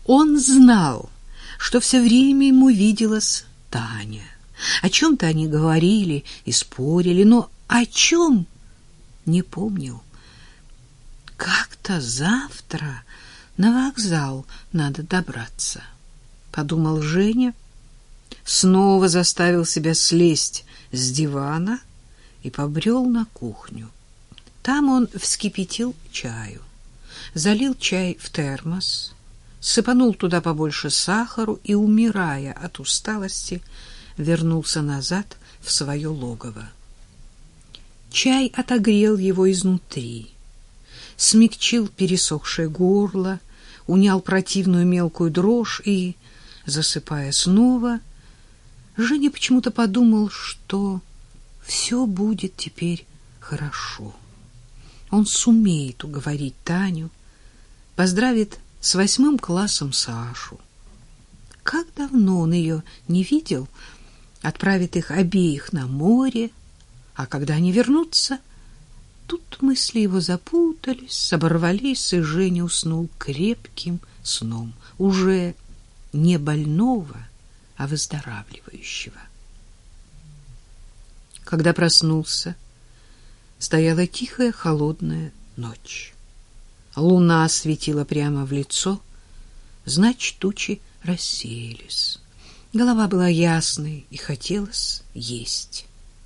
Он знал, что все время ему виделась Таня. О чем-то они говорили и спорили, но о чем не помнил. «Как-то завтра на вокзал надо добраться», — подумал Женя, снова заставил себя слезть с дивана и побрел на кухню. Там он вскипятил чаю, залил чай в термос, сыпанул туда побольше сахару и, умирая от усталости, вернулся назад в свое логово. Чай отогрел его изнутри, смягчил пересохшее горло, унял противную мелкую дрожь и, засыпая снова, Женя почему-то подумал, что все будет теперь хорошо. Он сумеет уговорить Таню, поздравит с 8 классом Сашу. Как давно он ее не видел, отправит их обеих на море, а когда они вернутся, тут мысли его запутались, оборвались, и Женя уснул крепким сном, уже не больного, а выздоравливающего. Когда проснулся, стояла тихая холодная ночь. Луна светила прямо в лицо, значит, тучи рассеялись. Голова была ясной, и хотелось есть.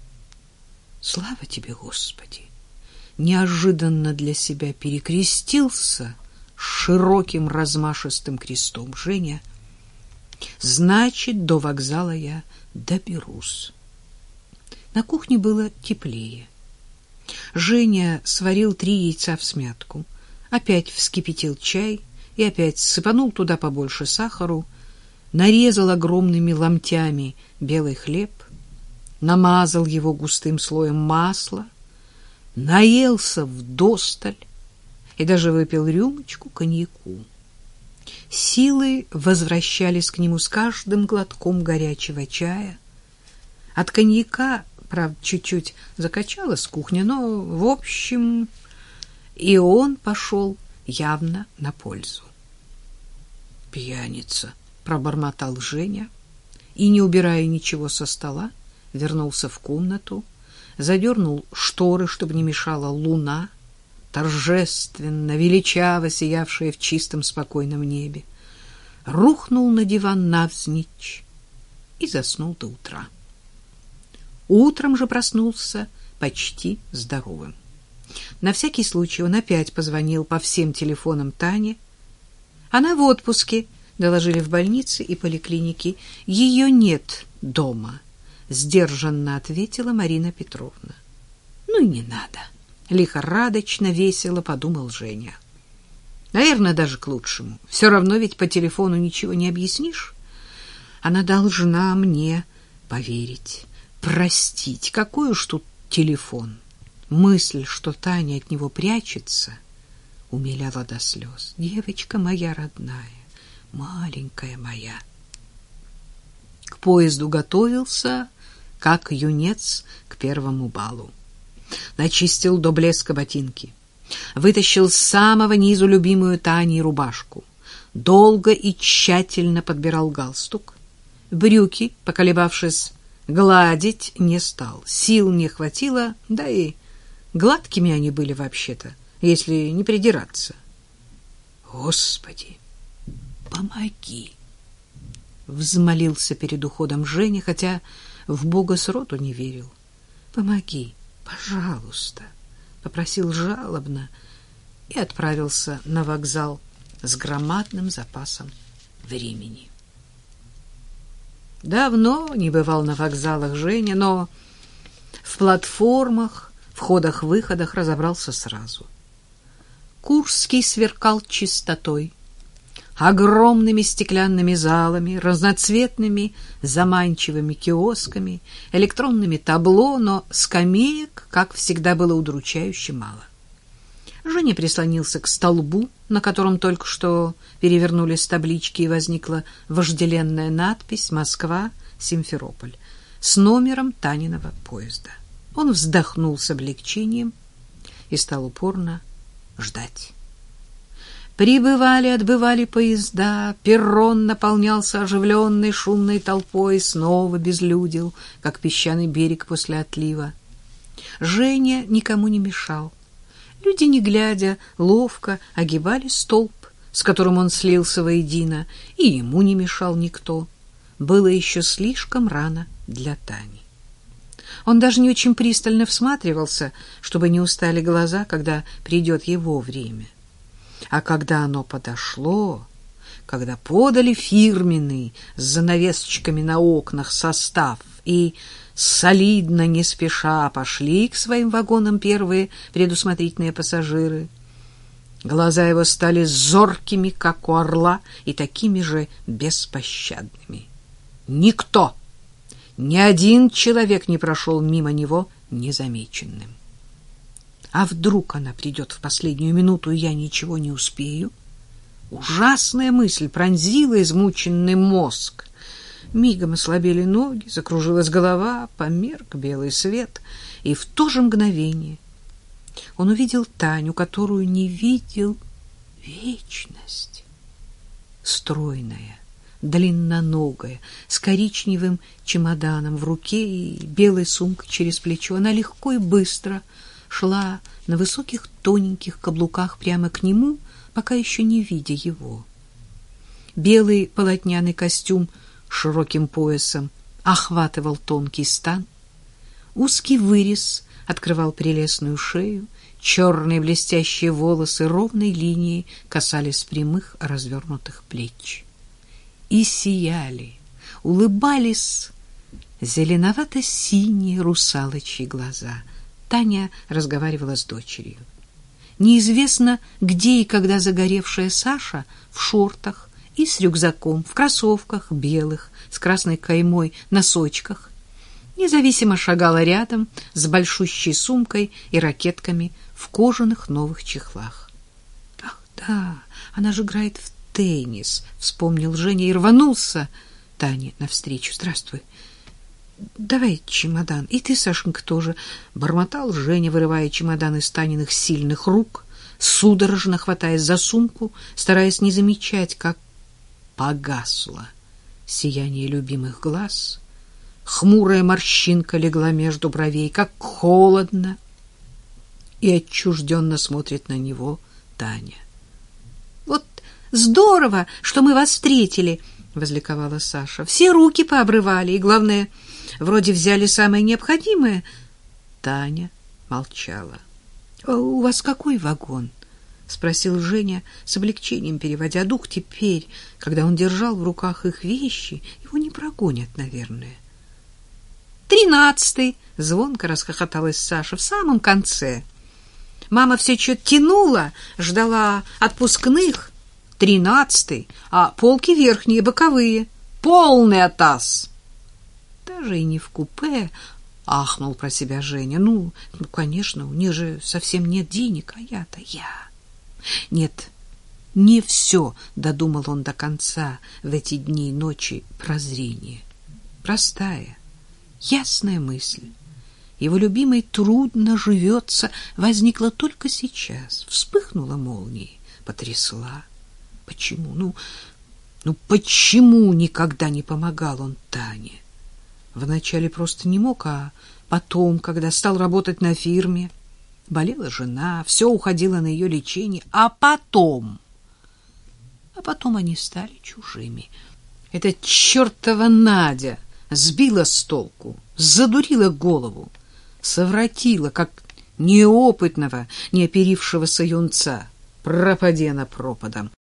Слава тебе, Господи! Неожиданно для себя перекрестился с широким размашистым крестом Женя. Значит, до вокзала я доберусь. На кухне было теплее. Женя сварил 3 яйца всмятку, опять вскипятил чай и опять сыпанул туда побольше сахару, нарезал огромными ломтями белый хлеб, намазал его густым слоем масла, наелся вдосталь и даже выпил рюмочку коньяку. Силы возвращались к нему с каждым глотком горячего чая. От коньяка, правда, чуть-чуть закачалась кухня, но, в общем, и он пошел явно на пользу. «Пьяница», — пробормотал Женя, и, не убирая ничего со стола, вернулся в комнату, задернул шторы, чтобы не мешала луна, торжественно, величаво сиявшая в чистом спокойном небе, рухнул на диван навзничь и заснул до утра. Утром же проснулся почти здоровым. На всякий случай он опять позвонил по всем телефонам Тане. Она в отпуске, доложили в больнице и поликлинике. Ее нет дома, сдержанно ответила Марина Петровна. Ну и не надо. Лихорадочно, весело подумал Женя. Наверное, даже к лучшему. Все равно ведь по телефону ничего не объяснишь. Она должна мне поверить, простить. Какой уж тут телефон. Мысль, что Таня от него прячется, умиляла до слез. Девочка моя родная, маленькая моя. К поезду готовился, как юнец к первому балу. Начистил до блеска ботинки, вытащил с самого низу любимую Таней рубашку, долго и тщательно подбирал галстук. Брюки, поколебавшись, гладить не стал, сил не хватило, да и гладкими они были вообще-то, если не придираться. Господи, помоги! Взмолился перед уходом Женя, хотя в Бога сроду не верил. Помоги, пожалуйста, попросил жалобно и отправился на вокзал с громадным запасом времени. Давно не бывал на вокзалах Женя, но в платформах, входах-выходах разобрался сразу. Курский сверкал чистотой, огромными стеклянными залами, разноцветными заманчивыми киосками, электронными табло, но скамеек, как всегда, было удручающе мало. Женя прислонился к столбу, на котором только что перевернулись таблички, и возникла вожделенная надпись «Москва, Симферополь» с номером Таниного поезда. Он вздохнул с облегчением и стал упорно ждать. Прибывали, отбывали поезда, перрон наполнялся оживленной шумной толпой, снова безлюдил, как песчаный берег после отлива. Женя никому не мешал. Люди, не глядя, ловко огибали столб, с которым он слился воедино, и ему не мешал никто. Было еще слишком рано для Тани. Он даже не очень пристально всматривался, чтобы не устали глаза, когда придет его время. А когда оно подошло, когда подали фирменный с занавесочками на окнах состав и солидно, не спеша, пошли к своим вагонам первые предусмотрительные пассажиры, глаза его стали зоркими, как у орла, и такими же беспощадными. Никто, ни один человек не прошел мимо него незамеченным. А вдруг она придет в последнюю минуту, и я ничего не успею? Ужасная мысль пронзила измученный мозг. Мигом ослабели ноги, закружилась голова, померк белый свет, и в то же мгновение он увидел Таню, которую не видел вечность. Стройная, длинноногая, с коричневым чемоданом в руке и белой сумкой через плечо, она легко и быстро шла на высоких тоненьких каблуках прямо к нему, пока еще не видя его. Белый полотняный костюм с широким поясом охватывал тонкий стан, узкий вырез открывал прелестную шею, черные блестящие волосы ровной линией касались прямых развернутых плеч. И сияли, улыбались зеленовато-синие русалочьи глаза. Таня разговаривала с дочерью. Неизвестно, где и когда загоревшая Саша в шортах и с рюкзаком, в кроссовках белых, с красной каймой, носочках, независимо шагала рядом с большущей сумкой и ракетками в кожаных новых чехлах. «Ах, да, она же играет в теннис», — вспомнил Женя и рванулся Тане навстречу. «Здравствуй. Давай чемодан. И ты, Сашенька, тоже», — бормотал Женя, вырывая чемодан из Таниных сильных рук, судорожно хватаясь за сумку, стараясь не замечать, как погасло сияние любимых глаз. Хмурая морщинка легла между бровей, как холодно и отчужденно смотрит на него Таня. «Вот здорово, что мы вас встретили», — возликовала Саша. «Все руки пообрывали, и, главное, вроде взяли самое необходимое». Таня молчала. «У вас какой вагон?» — спросил Женя с облегчением, переводя дух. Теперь, когда он держал в руках их вещи, его не прогонят, наверное. 13-й, — звонко расхохоталась Саша, — в самом конце. Мама все что-то тянула, ждала отпускных. 13-й, а полки верхние, боковые. Полный атас. Даже и не в купе, — ахнул про себя Женя. Ну, конечно, у них же совсем нет денег, а я-то я. Нет, не все, — додумал он до конца в эти дни и ночи прозрения. Простая, ясная мысль. Его любимой трудно живется, возникла только сейчас, вспыхнула молнией, потрясла. Почему? Ну почему никогда не помогал он Тане? Вначале просто не мог, а потом, когда стал работать на фирме, болела жена, все уходило на ее лечение, а потом они стали чужими. Эта чертова Надя сбила с толку, задурила голову, совратила, как неопытного, неоперившегося юнца. Пропади она пропадом.